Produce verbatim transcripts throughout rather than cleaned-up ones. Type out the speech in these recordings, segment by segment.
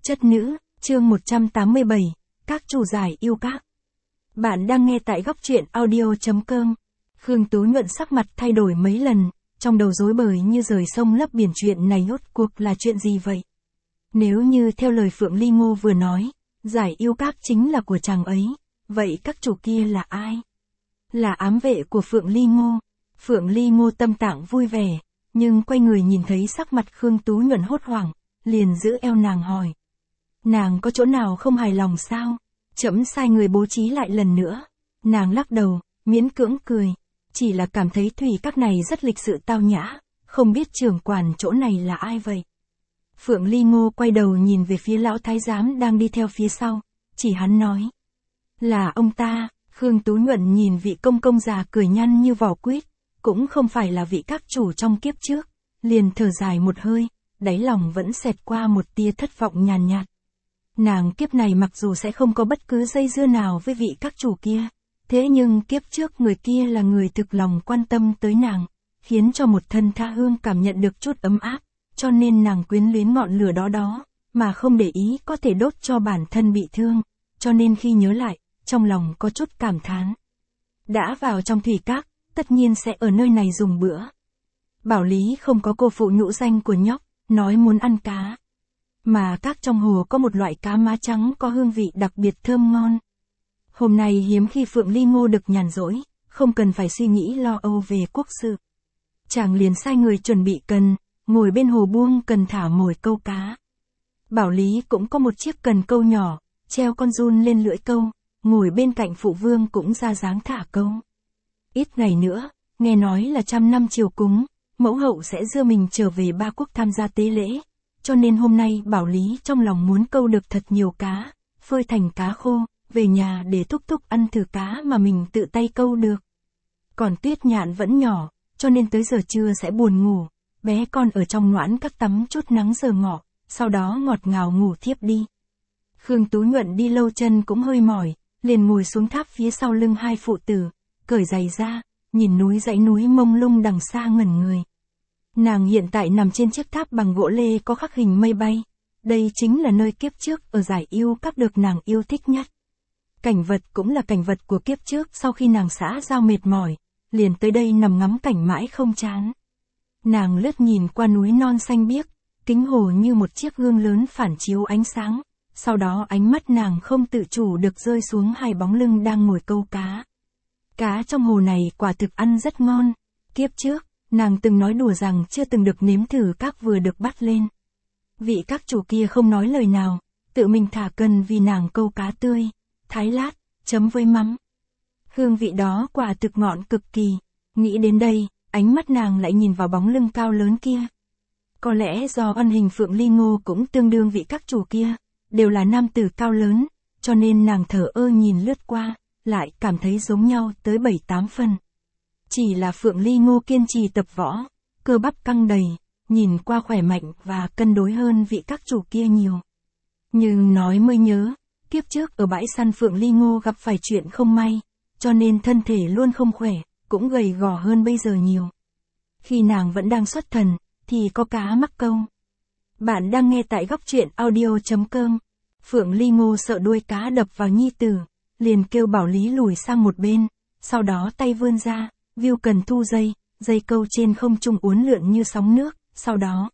Chất nữ, chương một trăm tám mươi bảy, các chủ giải yêu các. Bạn đang nghe tại góc truyện audio chấm com. Khương Tú Nhuận sắc mặt thay đổi mấy lần, trong đầu rối bời như rời sông lấp biển, chuyện này rốt cuộc là chuyện gì vậy? Nếu như theo lời Phượng Ly Ngô vừa nói, giải yêu các chính là của chàng ấy, vậy các chủ kia là ai? Là ám vệ của Phượng Ly Ngô. Phượng Ly Ngô tâm tạng vui vẻ, nhưng quay người nhìn thấy sắc mặt Khương Tú Nhuận hốt hoảng, liền giữ eo nàng hỏi. Nàng có chỗ nào không hài lòng sao? Trẫm sai người bố trí lại lần nữa. Nàng lắc đầu, miễn cưỡng cười. Chỉ là cảm thấy thủy các này rất lịch sự tao nhã, không biết trưởng quản chỗ này là ai vậy? Phượng Ly Ngô quay đầu nhìn về phía lão thái giám đang đi theo phía sau, chỉ hắn nói. Là ông ta. Khương Tú Nhuận nhìn vị công công già cười nhăn như vỏ quýt, cũng không phải là vị các chủ trong kiếp trước, liền thở dài một hơi, đáy lòng vẫn xẹt qua một tia thất vọng nhàn nhạt, nhạt. Nàng kiếp này mặc dù sẽ không có bất cứ dây dưa nào với vị các chủ kia, thế nhưng kiếp trước người kia là người thực lòng quan tâm tới nàng, khiến cho một thân tha hương cảm nhận được chút ấm áp, cho nên nàng quyến luyến ngọn lửa đó đó, mà không để ý có thể đốt cho bản thân bị thương, cho nên khi nhớ lại, trong lòng có chút cảm thán. Đã vào trong thủy các, tất nhiên sẽ ở nơi này dùng bữa. Bảo Lý không có cô phụ nhũ danh của nhóc, nói muốn ăn cá. Mà các trong hồ có một loại cá má trắng có hương vị đặc biệt thơm ngon. Hôm nay hiếm khi Phượng Ly Ngô được nhàn rỗi, không cần phải suy nghĩ lo âu về quốc sự. Chàng liền sai người chuẩn bị cần, ngồi bên hồ buông cần thả mồi câu cá. Bảo Lý cũng có một chiếc cần câu nhỏ, treo con giun lên lưỡi câu, ngồi bên cạnh phụ vương cũng ra dáng thả câu. Ít ngày nữa, nghe nói là trăm năm triều cúng, mẫu hậu sẽ đưa mình trở về Ba Quốc tham gia tế lễ, cho nên hôm nay Bảo Lý trong lòng muốn câu được thật nhiều cá, phơi thành cá khô, về nhà để thúc thúc ăn thử cá mà mình tự tay câu được. Còn Tuyết Nhạn vẫn nhỏ, cho nên tới giờ trưa sẽ buồn ngủ, bé con ở trong noãn các tắm chút nắng giờ ngọ, sau đó ngọt ngào ngủ thiếp đi. Khương Tú Nhuận đi lâu chân cũng hơi mỏi, liền ngồi xuống tháp phía sau lưng hai phụ tử, cởi giày ra, nhìn núi dãy núi mông lung đằng xa ngẩn người. Nàng hiện tại nằm trên chiếc tháp bằng gỗ lê có khắc hình mây bay, đây chính là nơi kiếp trước ở giải yêu các được nàng yêu thích nhất. Cảnh vật cũng là cảnh vật của kiếp trước, sau khi nàng xã giao mệt mỏi, liền tới đây nằm ngắm cảnh mãi không chán. Nàng lướt nhìn qua núi non xanh biếc, kính hồ như một chiếc gương lớn phản chiếu ánh sáng, sau đó ánh mắt nàng không tự chủ được rơi xuống hai bóng lưng đang ngồi câu cá. Cá trong hồ này quả thực ăn rất ngon. Kiếp trước, nàng từng nói đùa rằng chưa từng được nếm thử các vừa được bắt lên. Vị các chủ kia không nói lời nào, tự mình thả cần vì nàng câu cá tươi, thái lát, chấm với mắm. Hương vị đó quả thực ngọt cực kỳ. Nghĩ đến đây, ánh mắt nàng lại nhìn vào bóng lưng cao lớn kia. Có lẽ do ân hình Phượng Ly Ngô cũng tương đương vị các chủ kia, đều là nam tử cao lớn, cho nên nàng thở ơ nhìn lướt qua, lại cảm thấy giống nhau tới bảy tám phần. Chỉ là Phượng Ly Ngô kiên trì tập võ, cơ bắp căng đầy, nhìn qua khỏe mạnh và cân đối hơn vị các chủ kia nhiều. Nhưng nói mới nhớ, kiếp trước ở bãi săn Phượng Ly Ngô gặp phải chuyện không may, cho nên thân thể luôn không khỏe, cũng gầy gò hơn bây giờ nhiều. Khi nàng vẫn đang xuất thần, thì có cá mắc câu. Bạn đang nghe tại góc truyện audio chấm com. Phượng Ly Ngô sợ đuôi cá đập vào nhi tử, liền kêu Bảo Lý lùi sang một bên, sau đó tay vươn ra, viu cần thu dây, dây câu trên không trung uốn lượn như sóng nước, sau đó.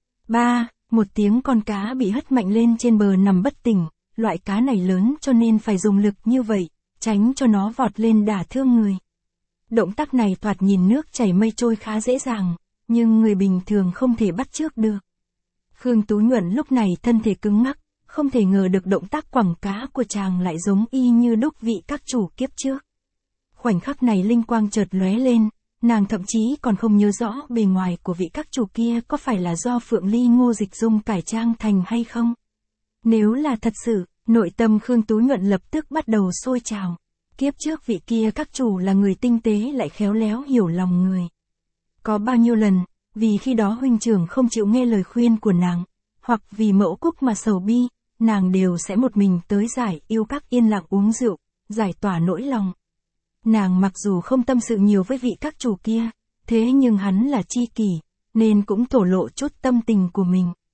Ba, một tiếng con cá bị hất mạnh lên trên bờ nằm bất tỉnh, loại cá này lớn cho nên phải dùng lực như vậy, tránh cho nó vọt lên đả thương người. Động tác này thoạt nhìn nước chảy mây trôi khá dễ dàng, nhưng người bình thường không thể bắt chước được. Khương Tú Nhuận lúc này thân thể cứng ngắc, không thể ngờ được động tác quẳng cá của chàng lại giống y như đúc vị các chủ kiếp trước. Khoảnh khắc này linh quang chợt lóe lên, nàng thậm chí còn không nhớ rõ bề ngoài của vị các chủ kia có phải là do Phượng Ly Ngô dịch dung cải trang thành hay không. Nếu là thật sự, nội tâm Khương Tú Nhuận lập tức bắt đầu sôi trào. Kiếp trước vị kia các chủ là người tinh tế lại khéo léo hiểu lòng người. Có bao nhiêu lần, vì khi đó huynh trưởng không chịu nghe lời khuyên của nàng, hoặc vì mẫu cúc mà sầu bi, nàng đều sẽ một mình tới giải yêu các yên lặng uống rượu, giải tỏa nỗi lòng. Nàng mặc dù không tâm sự nhiều với vị các chủ kia, thế nhưng hắn là tri kỷ, nên cũng thổ lộ chút tâm tình của mình.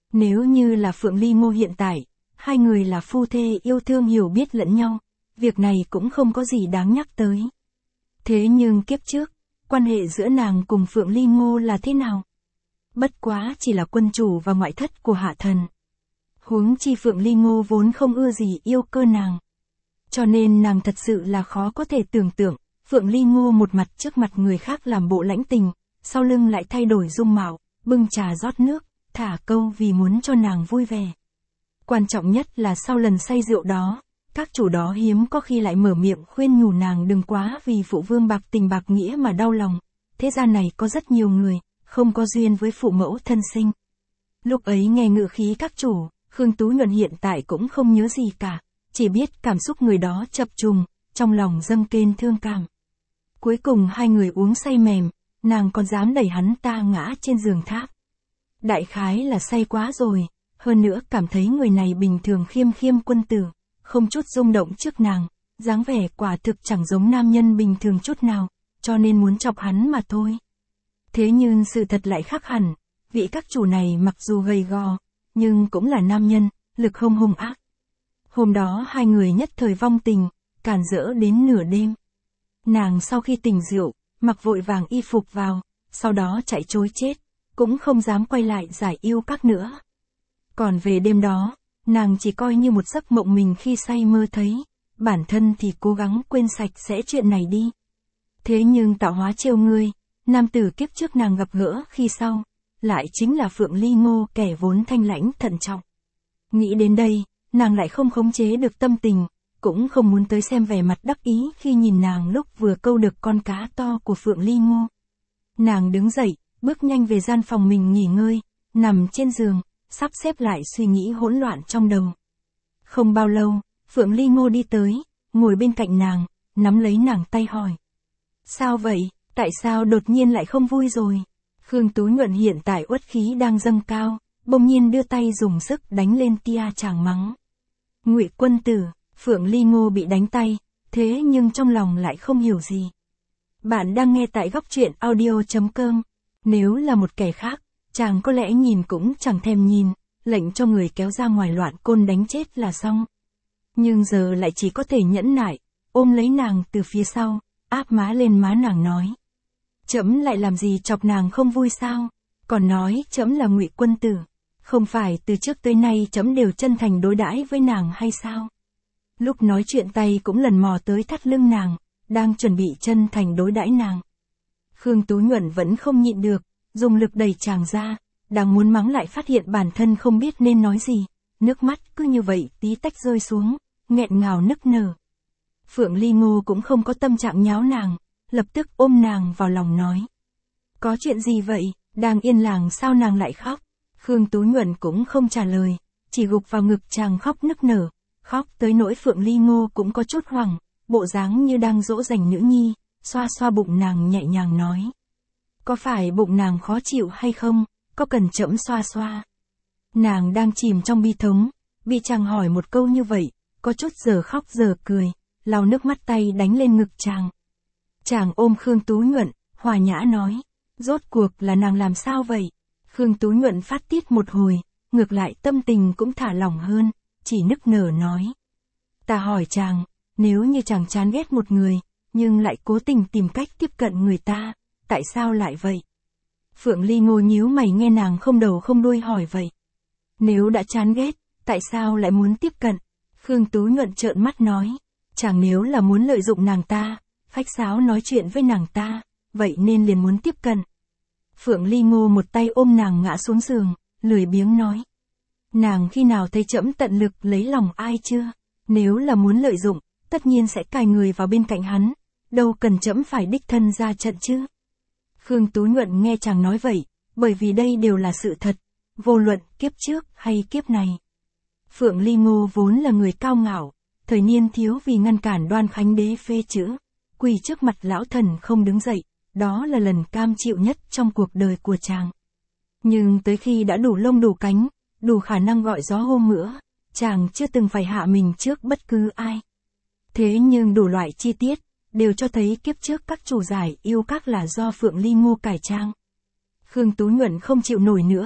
Nếu như là Phượng Ly Ngô hiện tại, hai người là phu thê yêu thương hiểu biết lẫn nhau, việc này cũng không có gì đáng nhắc tới. Thế nhưng kiếp trước, quan hệ giữa nàng cùng Phượng Ly Ngô là thế nào? Bất quá chỉ là quân chủ và ngoại thất của hạ thần. Huống chi Phượng Ly Ngô vốn không ưa gì yêu cơ nàng. Cho nên nàng thật sự là khó có thể tưởng tượng, Phượng Ly Ngô một mặt trước mặt người khác làm bộ lãnh tình, sau lưng lại thay đổi dung mạo, bưng trà rót nước, thả câu vì muốn cho nàng vui vẻ. Quan trọng nhất là sau lần say rượu đó, các chủ đó hiếm có khi lại mở miệng khuyên nhủ nàng đừng quá vì phụ vương bạc tình bạc nghĩa mà đau lòng. Thế gian này có rất nhiều người, không có duyên với phụ mẫu thân sinh. Lúc ấy nghe ngữ khí các chủ, Khương Tú Nhuận hiện tại cũng không nhớ gì cả, chỉ biết cảm xúc người đó chập trùng, trong lòng dâng kên thương cảm. Cuối cùng hai người uống say mềm, nàng còn dám đẩy hắn ta ngã trên giường tháp. Đại khái là say quá rồi, hơn nữa cảm thấy người này bình thường khiêm khiêm quân tử, không chút rung động trước nàng, dáng vẻ quả thực chẳng giống nam nhân bình thường chút nào, cho nên muốn chọc hắn mà thôi. Thế nhưng sự thật lại khác hẳn, vị các chủ này mặc dù gầy gò, nhưng cũng là nam nhân, lực không hung ác. Hôm đó hai người nhất thời vong tình, càn rỡ đến nửa đêm. Nàng sau khi tỉnh rượu, mặc vội vàng y phục vào, sau đó chạy trối chết, cũng không dám quay lại giải yêu các nữa. Còn về đêm đó, nàng chỉ coi như một giấc mộng mình khi say mơ thấy, bản thân thì cố gắng quên sạch sẽ chuyện này đi. Thế nhưng tạo hóa trêu ngươi, nam tử kiếp trước nàng gặp gỡ khi sau, lại chính là Phượng Ly Ngô kẻ vốn thanh lãnh thận trọng. Nghĩ đến đây, nàng lại không khống chế được tâm tình, cũng không muốn tới xem vẻ mặt đắc ý khi nhìn nàng lúc vừa câu được con cá to của Phượng Ly Ngô. Nàng đứng dậy, bước nhanh về gian phòng mình nghỉ ngơi, nằm trên giường, sắp xếp lại suy nghĩ hỗn loạn trong đầu. Không bao lâu, Phượng Ly Ngô đi tới, ngồi bên cạnh nàng, nắm lấy nàng tay hỏi. Sao vậy, tại sao đột nhiên lại không vui rồi? Khương Tú Nhuận hiện tại uất khí đang dâng cao, bỗng nhiên đưa tay dùng sức đánh lên tia chàng mắng. Ngụy quân tử, Phượng Ly Ngô bị đánh tay, thế nhưng trong lòng lại không hiểu gì. Bạn đang nghe tại góc truyện audio chấm com. Nếu là một kẻ khác, chàng có lẽ nhìn cũng chẳng thèm nhìn, lệnh cho người kéo ra ngoài loạn côn đánh chết là xong. Nhưng giờ lại chỉ có thể nhẫn nại, ôm lấy nàng từ phía sau, áp má lên má nàng nói. Trẫm lại làm gì chọc nàng không vui sao? Còn nói trẫm là Ngụy quân tử, không phải từ trước tới nay trẫm đều chân thành đối đãi với nàng hay sao? Lúc nói chuyện tay cũng lần mò tới thắt lưng nàng, đang chuẩn bị chân thành đối đãi nàng. Khương Tú Nhuận vẫn không nhịn được, dùng lực đẩy chàng ra, đang muốn mắng lại phát hiện bản thân không biết nên nói gì, nước mắt cứ như vậy tí tách rơi xuống, nghẹn ngào nức nở. Phượng Ly Ngô cũng không có tâm trạng nháo nàng, lập tức ôm nàng vào lòng nói. Có chuyện gì vậy, đang yên lặng sao nàng lại khóc? Khương Tú Nhuận cũng không trả lời, chỉ gục vào ngực chàng khóc nức nở, khóc tới nỗi Phượng Ly Ngô cũng có chút hoảng, bộ dáng như đang dỗ dành nữ nhi, xoa xoa bụng nàng nhẹ nhàng nói. Có phải bụng nàng khó chịu hay không, có cần trẫm xoa xoa? Nàng đang chìm trong bi thống, bị chàng hỏi một câu như vậy, có chút giờ khóc giờ cười, lau nước mắt tay đánh lên ngực chàng. Chàng ôm Khương Tú Nhuận, hòa nhã nói, rốt cuộc là nàng làm sao vậy? Khương Tú Nhuận phát tiết một hồi, ngược lại tâm tình cũng thả lỏng hơn, chỉ nức nở nói. Ta hỏi chàng, nếu như chàng chán ghét một người, nhưng lại cố tình tìm cách tiếp cận người ta, tại sao lại vậy? Phượng Ly Ngô nhíu mày nghe nàng không đầu không đuôi hỏi vậy. Nếu đã chán ghét, tại sao lại muốn tiếp cận? Khương Tú Nhuận trợn mắt nói, chàng nếu là muốn lợi dụng nàng ta, phách sáo nói chuyện với nàng ta, vậy nên liền muốn tiếp cận. Phượng Ly Ngô một tay ôm nàng ngã xuống giường, lười biếng nói. Nàng khi nào thấy trẫm tận lực lấy lòng ai chưa? Nếu là muốn lợi dụng, tất nhiên sẽ cài người vào bên cạnh hắn, đâu cần trẫm phải đích thân ra trận chứ. Khương Tú Nhuận nghe chàng nói vậy, bởi vì đây đều là sự thật, vô luận kiếp trước hay kiếp này. Phượng Ly Ngô vốn là người cao ngạo, thời niên thiếu vì ngăn cản Đoan Khánh Đế phê chữ, quỳ trước mặt lão thần không đứng dậy, đó là lần cam chịu nhất trong cuộc đời của chàng. Nhưng tới khi đã đủ lông đủ cánh, đủ khả năng gọi gió hô mưa, chàng chưa từng phải hạ mình trước bất cứ ai. Thế nhưng đủ loại chi tiết, đều cho thấy kiếp trước các chủ giải yêu các là do Phượng Ly Ngô cải trang. Khương Tú Nhuận không chịu nổi nữa,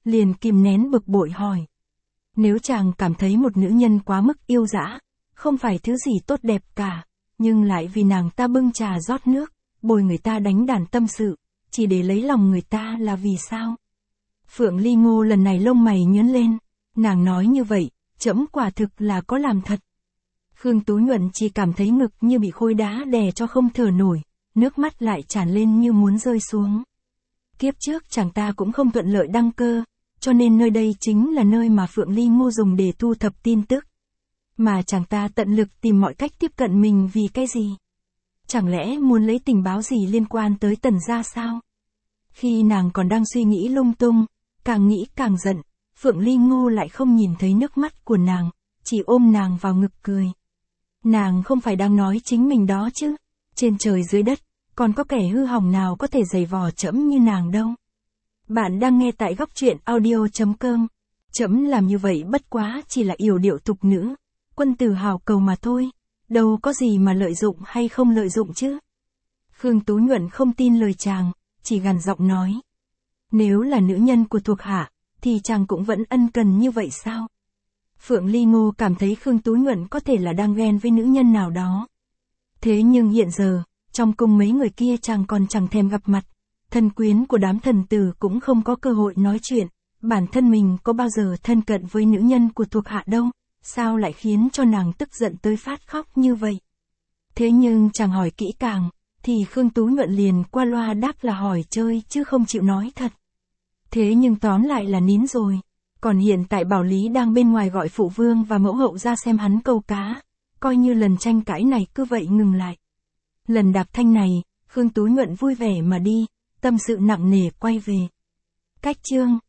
liền kìm nén bực bội hỏi. Nếu chàng cảm thấy một nữ nhân quá mức yêu dã, không phải thứ gì tốt đẹp cả, nhưng lại vì nàng ta bưng trà rót nước, bồi người ta đánh đàn tâm sự, chỉ để lấy lòng người ta là vì sao? Phượng Ly Ngô lần này lông mày nhướng lên, nàng nói như vậy, trẫm quả thực là có làm thật. Khương Tú Nhuận chỉ cảm thấy ngực như bị khối đá đè cho không thở nổi, nước mắt lại tràn lên như muốn rơi xuống. Kiếp trước chàng ta cũng không thuận lợi đăng cơ, cho nên nơi đây chính là nơi mà Phượng Ly Ngô dùng để thu thập tin tức. Mà chàng ta tận lực tìm mọi cách tiếp cận mình vì cái gì? Chẳng lẽ muốn lấy tình báo gì liên quan tới Tần gia sao? Khi nàng còn đang suy nghĩ lung tung, càng nghĩ càng giận, Phượng Ly Ngô lại không nhìn thấy nước mắt của nàng, chỉ ôm nàng vào ngực cười. Nàng không phải đang nói chính mình đó chứ, trên trời dưới đất, còn có kẻ hư hỏng nào có thể giày vò trẫm như nàng đâu. Bạn đang nghe tại góc truyện audio chấm com. Trẫm làm như vậy bất quá chỉ là yểu điệu tục nữ, quân tử hào cầu mà thôi, đâu có gì mà lợi dụng hay không lợi dụng chứ. Khương Tú Nhuận không tin lời chàng, chỉ gằn giọng nói. Nếu là nữ nhân của thuộc hạ, thì chàng cũng vẫn ân cần như vậy sao? Phượng Ly Ngô cảm thấy Khương Tú Nhuận có thể là đang ghen với nữ nhân nào đó. Thế nhưng hiện giờ, trong cung mấy người kia chàng còn chẳng thèm gặp mặt, thân quyến của đám thần tử cũng không có cơ hội nói chuyện, bản thân mình có bao giờ thân cận với nữ nhân của thuộc hạ đâu, sao lại khiến cho nàng tức giận tới phát khóc như vậy? Thế nhưng chàng hỏi kỹ càng, thì Khương Tú Nhuận liền qua loa đáp là hỏi chơi chứ không chịu nói thật. Thế nhưng tóm lại là nín rồi. Còn hiện tại Bảo Lý đang bên ngoài gọi phụ vương và mẫu hậu ra xem hắn câu cá, coi như lần tranh cãi này cứ vậy ngừng lại. Lần đạp thanh này, Khương Tú Nhuận vui vẻ mà đi, tâm sự nặng nề quay về. Cách chương